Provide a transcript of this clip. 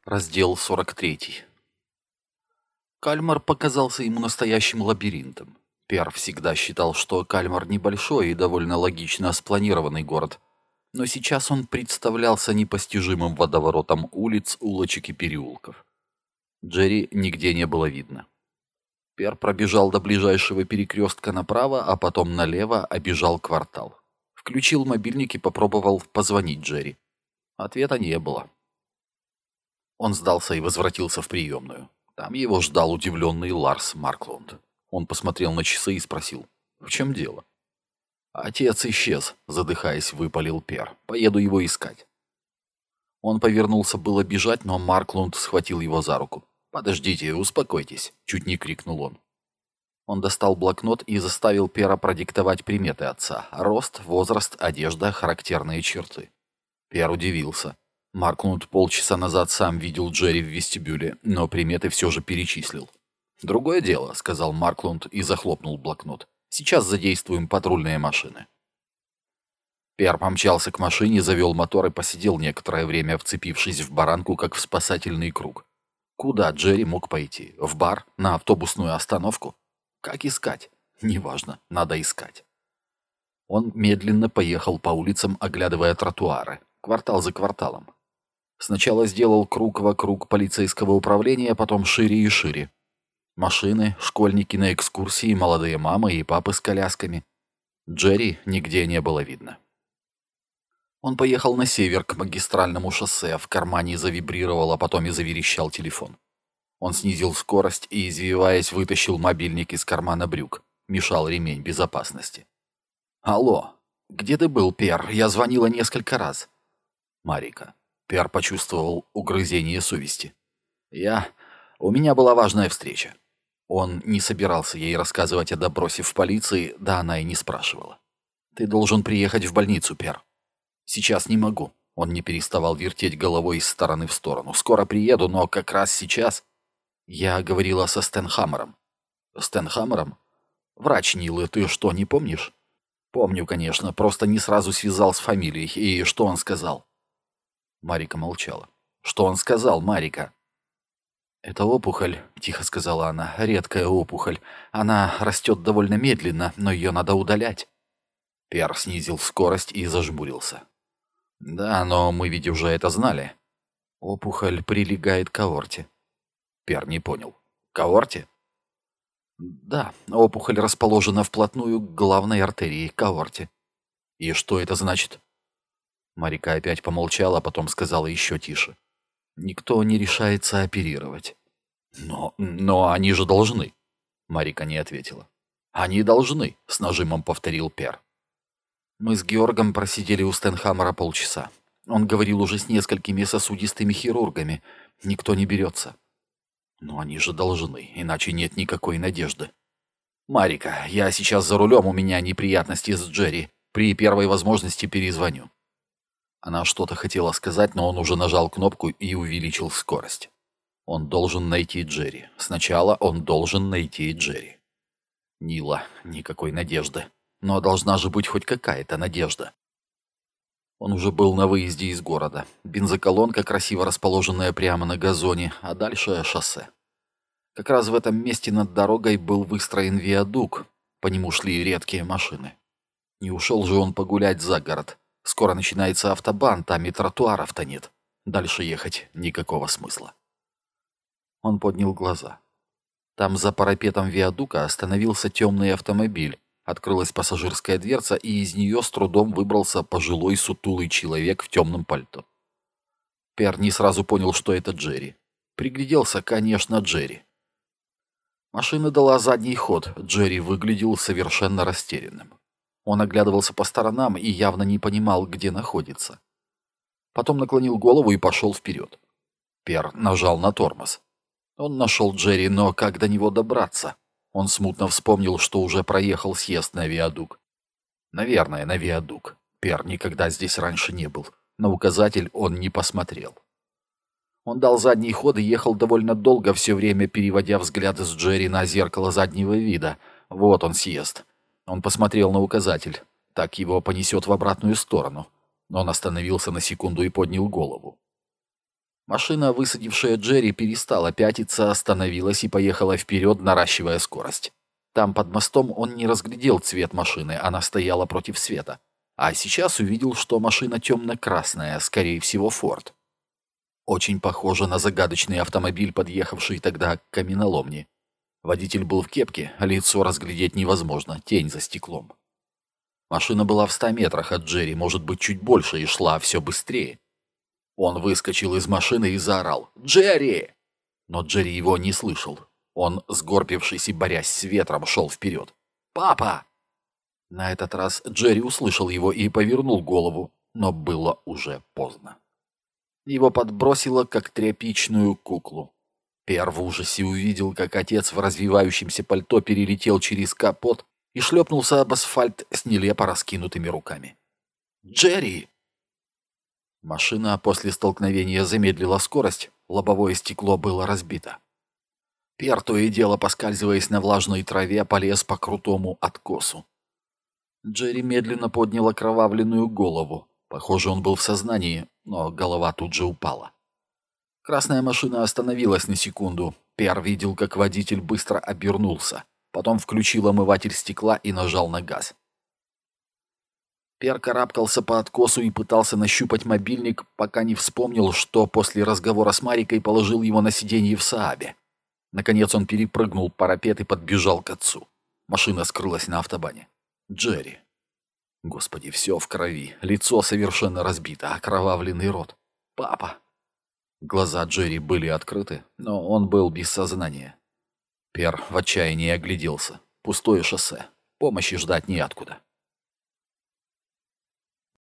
Раздел 43. Кальмар показался ему настоящим лабиринтом. Пер всегда считал, что Кальмар небольшой и довольно логично спланированный город, но сейчас он представлялся непостижимым водоворотом улиц, улочек и переулков. Джерри нигде не было видно. Пер пробежал до ближайшего перекрестка направо, а потом налево обежал квартал. Включил мобильник и попробовал позвонить Джерри. Ответа не было. Он сдался и возвратился в приемную. Там его ждал удивленный Ларс Марклунд. Он посмотрел на часы и спросил: «В чем дело?» «Отец исчез», — задыхаясь, выпалил Пер. «Поеду его искать». Он повернулся было бежать, но Марклунд схватил его за руку. «Подождите, успокойтесь», — чуть не крикнул он. Он достал блокнот и заставил Пера продиктовать приметы отца: рост, возраст, одежда, характерные черты. Пер удивился. Марклунд полчаса назад сам видел Джерри в вестибюле, но приметы все же перечислил. «Другое дело», — сказал Марклунд и захлопнул блокнот. «Сейчас задействуем патрульные машины». Пер помчался к машине, завел мотор и посидел некоторое время, вцепившись в баранку, как в спасательный круг. Куда Джерри мог пойти? В бар? На автобусную остановку? Как искать? Неважно, надо искать. Он медленно поехал по улицам, оглядывая тротуары, квартал за кварталом. Сначала сделал круг вокруг полицейского управления, потом шире и шире. Машины, школьники на экскурсии, молодые мамы и папы с колясками. Джерри нигде не было видно. Он поехал на север к магистральному шоссе, в кармане завибрировал, а потом и заверещал телефон. Он снизил скорость и, извиваясь, вытащил мобильник из кармана брюк. Мешал ремень безопасности. «Алло, где ты был, Пер? Я звонила несколько раз». «Марика». Пер почувствовал угрызение совести. У меня была важная встреча». Он не собирался ей рассказывать о допросе в полиции, да она и не спрашивала. «Ты должен приехать в больницу, Пер». «Сейчас не могу». Он не переставал вертеть головой из стороны в сторону. «Скоро приеду, но как раз сейчас...» «Я говорила со Стенхаммером». «Стенхаммером? Врач Нилы, ты что, не помнишь?» «Помню, конечно, просто не сразу связал с фамилией. И что он сказал?» Марика молчала. «Что он сказал, Марика?» «Это опухоль», — тихо сказала она, — «редкая опухоль. Она растет довольно медленно, но ее надо удалять». Пер снизил скорость и зажмурился. «Да, но мы ведь уже это знали. Опухоль прилегает к аорте». Пер не понял. «К аорте?» «Да, опухоль расположена вплотную к главной артерии, к аорте». «И что это значит?» Марика опять помолчала, а потом сказала еще тише. «Никто не решается оперировать». «Но они же должны». Марика не ответила. «Они должны», — с нажимом повторил Пер. Мы с Георгом просидели у Стенхаммера полчаса. Он говорил уже с несколькими сосудистыми хирургами. Никто не берется. «Но они же должны, иначе нет никакой надежды». «Марика, я сейчас за рулем, у меня неприятности с Джерри. При первой возможности перезвоню». Она что-то хотела сказать, но он уже нажал кнопку и увеличил скорость. Он должен найти Джерри. Сначала он должен найти Джерри. Нила, никакой надежды. Но должна же быть хоть какая-то надежда. Он уже был на выезде из города. Бензоколонка, красиво расположенная прямо на газоне, а дальше шоссе. Как раз в этом месте над дорогой был выстроен виадук. По нему шли редкие машины. Не ушел же он погулять за город. Скоро начинается автобан, там и тротуаров-то нет. Дальше ехать никакого смысла. Он поднял глаза. Там за парапетом виадука остановился темный автомобиль. Открылась пассажирская дверца, и из нее с трудом выбрался пожилой сутулый человек в темном пальто. Пер не сразу понял, что это Джерри. Пригляделся, конечно, Джерри. Машина дала задний ход. Джерри выглядел совершенно растерянным. Он оглядывался по сторонам и явно не понимал, где находится. Потом наклонил голову и пошел вперед. Пер нажал на тормоз. Он нашел Джерри, но как до него добраться? Он смутно вспомнил, что уже проехал съезд на виадук. Наверное, на виадук. Пер никогда здесь раньше не был. На указатель он не посмотрел. Он дал задний ход и ехал довольно долго, все время переводя взгляд с Джерри на зеркало заднего вида. Вот он, съезд. Он посмотрел на указатель. Так его понесет в обратную сторону. Он остановился на секунду и поднял голову. Машина, высадившая Джерри, перестала пятиться, остановилась и поехала вперед, наращивая скорость. Там под мостом он не разглядел цвет машины, она стояла против света. А сейчас увидел, что машина темно-красная, скорее всего, Форд. Очень похоже на загадочный автомобиль, подъехавший тогда к каменоломне. Водитель был в кепке, а лицо разглядеть невозможно, тень за стеклом. Машина была в 100 метрах от Джерри, может быть, чуть больше, и шла все быстрее. Он выскочил из машины и заорал «Джерри!». Но Джерри его не слышал. Он, сгорбившись и борясь с ветром, шел вперед. «Папа!». На этот раз Джерри услышал его и повернул голову, но было уже поздно. Его подбросило, как тряпичную куклу. Пер в ужасе увидел, как отец в развивающемся пальто перелетел через капот и шлепнулся об асфальт с нелепо раскинутыми руками. «Джерри!». Машина после столкновения замедлила скорость, лобовое стекло было разбито. Пер, то и дело поскальзываясь на влажной траве, полез по крутому откосу. Джерри медленно поднял окровавленную голову. Похоже, он был в сознании, но голова тут же упала. Красная машина остановилась на секунду. Пер видел, как водитель быстро обернулся. Потом включил омыватель стекла и нажал на газ. Пер карабкался по откосу и пытался нащупать мобильник, пока не вспомнил, что после разговора с Марикой положил его на сиденье в Саабе. Наконец он перепрыгнул парапет и подбежал к отцу. Машина скрылась на автобане. Джерри. Господи, все в крови. Лицо совершенно разбито, окровавленный рот. Папа. Глаза Джерри были открыты, но он был без сознания. Пер в отчаянии огляделся. Пустое шоссе. Помощи ждать неоткуда.